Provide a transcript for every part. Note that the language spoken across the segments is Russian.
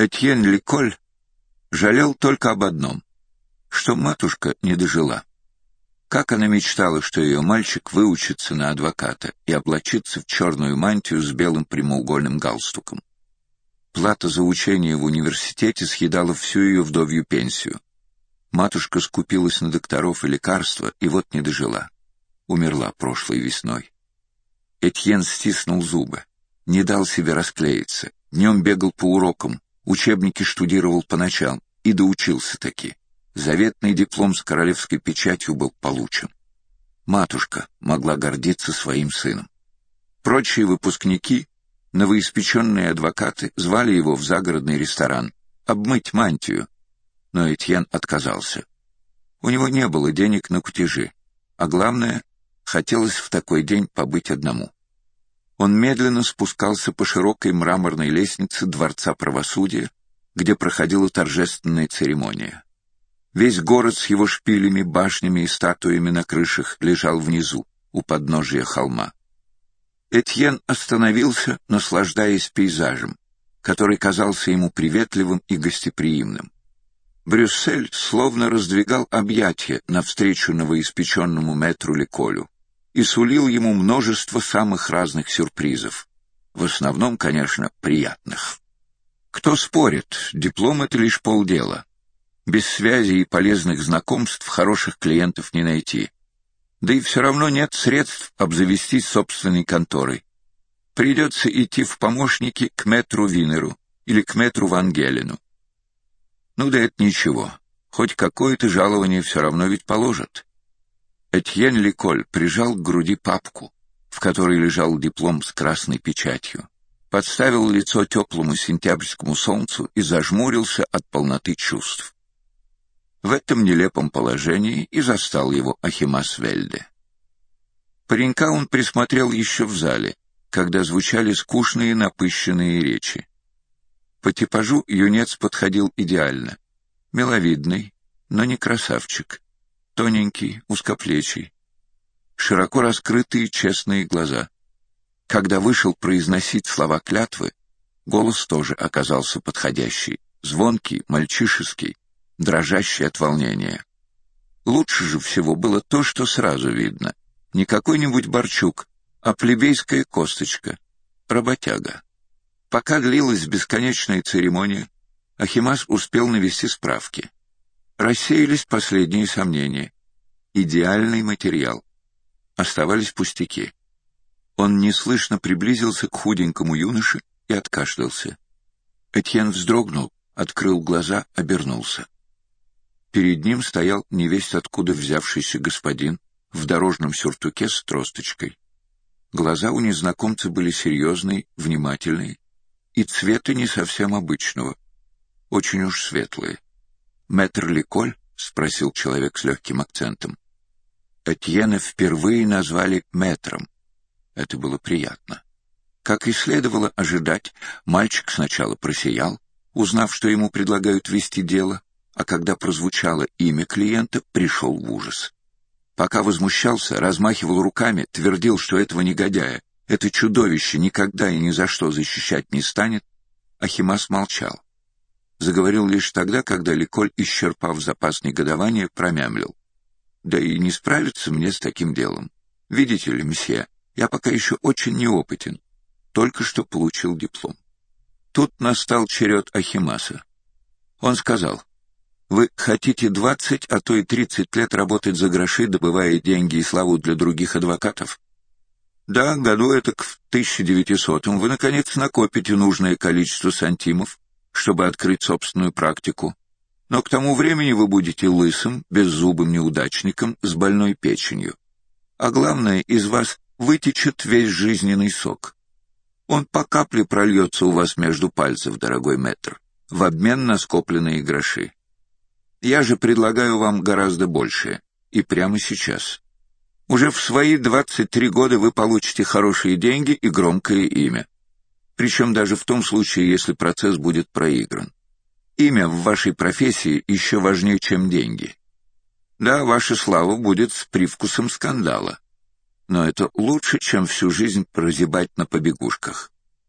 Этьен Ликоль жалел только об одном, что матушка не дожила. Как она мечтала, что ее мальчик выучится на адвоката и облачится в черную мантию с белым прямоугольным галстуком. Плата за учение в университете съедала всю ее вдовью пенсию. Матушка скупилась на докторов и лекарства, и вот не дожила. Умерла прошлой весной. Этьен стиснул зубы, не дал себе расклеиться. Днем бегал по урокам, учебники штудировал по ночам и доучился таки. Заветный диплом с королевской печатью был получен. Матушка могла гордиться своим сыном. Прочие выпускники, новоиспеченные адвокаты, звали его в загородный ресторан обмыть мантию, но Этьен отказался. У него не было денег на кутежи, а главное, хотелось в такой день побыть одному. Он медленно спускался по широкой мраморной лестнице Дворца правосудия, где проходила торжественная церемония. Весь город с его шпилями, башнями и статуями на крышах лежал внизу, у подножия холма. Этьен остановился, наслаждаясь пейзажем, который казался ему приветливым и гостеприимным. Брюссель словно раздвигал объятия навстречу новоиспеченному мэтру Ликолю и сулил ему множество самых разных сюрпризов, в основном, конечно, приятных. Кто спорит, диплом — это лишь полдела. Без связи и полезных знакомств хороших клиентов не найти. Да и все равно нет средств обзавестись собственной конторой. Придется идти в помощники к мэтру Винеру или к мэтру Ван Гелену. Ну да это ничего, хоть какое-то жалование все равно ведь положат. Этьен Ликоль прижал к груди папку, в которой лежал диплом с красной печатью, подставил лицо теплому сентябрьскому солнцу и зажмурился от полноты чувств. В этом нелепом положении и застал его Ахимас Вельде. Паренька он присмотрел еще в зале, когда звучали скучные напыщенные речи. По типажу юнец подходил идеально. Миловидный, но не красавчик. Тоненький, узкоплечий. Широко раскрытые честные глаза. Когда вышел произносить слова клятвы, голос тоже оказался подходящий, звонкий, мальчишеский, дрожащий от волнения. Лучше же всего было то, что сразу видно. Не какой-нибудь Борчук, а плебейская косточка, работяга. Пока длилась бесконечная церемония, Ахимас успел навести справки. Рассеялись последние сомнения. Идеальный материал. Оставались пустяки. Он неслышно приблизился к худенькому юноше и откашлялся. Этьен вздрогнул, открыл глаза, обернулся. Перед ним стоял невесть откуда взявшийся господин в дорожном сюртуке с тросточкой. Глаза у незнакомца были серьезные, внимательные, и цвета не совсем обычного, очень уж светлые. «Мэтр Ликоль?» — спросил человек с легким акцентом. Этьена впервые назвали мэтром. Это было приятно. Как и следовало ожидать, мальчик сначала просиял, узнав, что ему предлагают вести дело, а когда прозвучало имя клиента, пришел в ужас. Пока возмущался, размахивал руками, твердил, что этого негодяя, это чудовище никогда и ни за что защищать не станет, Ахимас молчал. Заговорил лишь тогда, когда Ликоль, исчерпав запас негодования, промямлил. «Да и не справиться мне с таким делом. Видите ли, мсье, я пока еще очень неопытен. Только что получил диплом». Тут настал черед Ахимаса. Он сказал: «Вы хотите 20, а то и 30 лет работать за гроши, добывая деньги и славу для других адвокатов? Да, году этак в 1900-м вы, наконец, накопите нужное количество сантимов, чтобы открыть собственную практику. Но к тому времени вы будете лысым, беззубым неудачником с больной печенью. А главное, из вас вытечет весь жизненный сок. Он по капле прольется у вас между пальцев, дорогой мэтр, в обмен на скопленные гроши. Я же предлагаю вам гораздо большее, и прямо сейчас. Уже в свои 23 года вы получите хорошие деньги и громкое имя. Причем даже в том случае, если процесс будет проигран. Имя в вашей профессии еще важнее, чем деньги. Да, ваша слава будет с привкусом скандала. Но это лучше, чем всю жизнь прозябать на побегушках.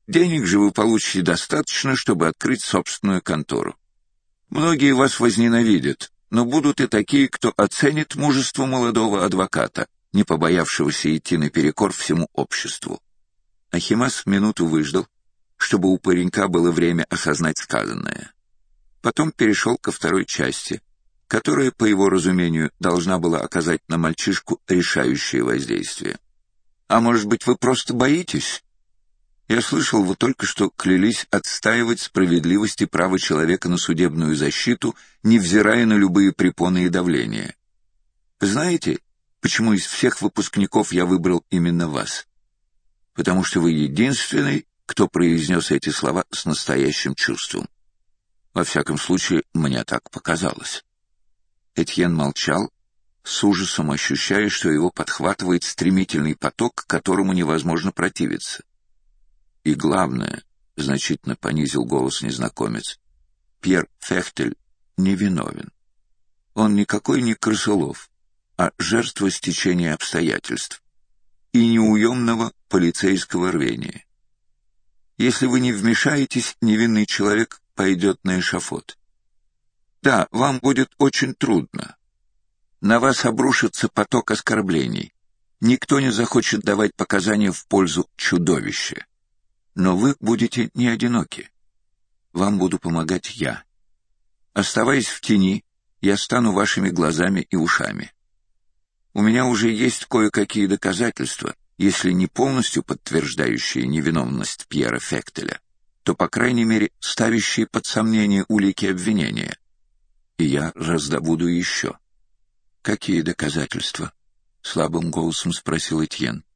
Денег же вы получите достаточно, чтобы открыть собственную контору. Многие вас возненавидят, но будут и такие, кто оценит мужество молодого адвоката, не побоявшегося идти наперекор всему обществу». Ахимас минуту выждал, чтобы у паренька было время осознать сказанное. Потом перешел ко второй части, которая, по его разумению, должна была оказать на мальчишку решающее воздействие. «А может быть, вы просто боитесь? Я слышал, вы только что клялись отстаивать справедливость и право человека на судебную защиту, невзирая на любые препоны и давления. Знаете, почему из всех выпускников я выбрал именно вас? Потому что вы единственный, кто произнес эти слова с настоящим чувством. Во всяком случае, мне так показалось». Этьен молчал, с ужасом ощущая, что его подхватывает стремительный поток, которому невозможно противиться. «И главное, — значительно понизил голос незнакомец, — Пьер Фехтель невиновен. Он никакой не крысолов, а жертва стечения обстоятельств и неуемного полицейского рвения. Если вы не вмешаетесь, невинный человек пойдет на эшафот. Да, вам будет очень трудно. На вас обрушится поток оскорблений. Никто не захочет давать показания в пользу чудовища. Но вы будете не одиноки. Вам буду помогать я. Оставаясь в тени, я стану вашими глазами и ушами. У меня уже есть кое-какие доказательства, если не полностью подтверждающие невиновность Пьера Фехтеля, то, по крайней мере, ставящие под сомнение улики обвинения. И я раздобуду еще. «Какие доказательства?» — слабым голосом спросил Этьен.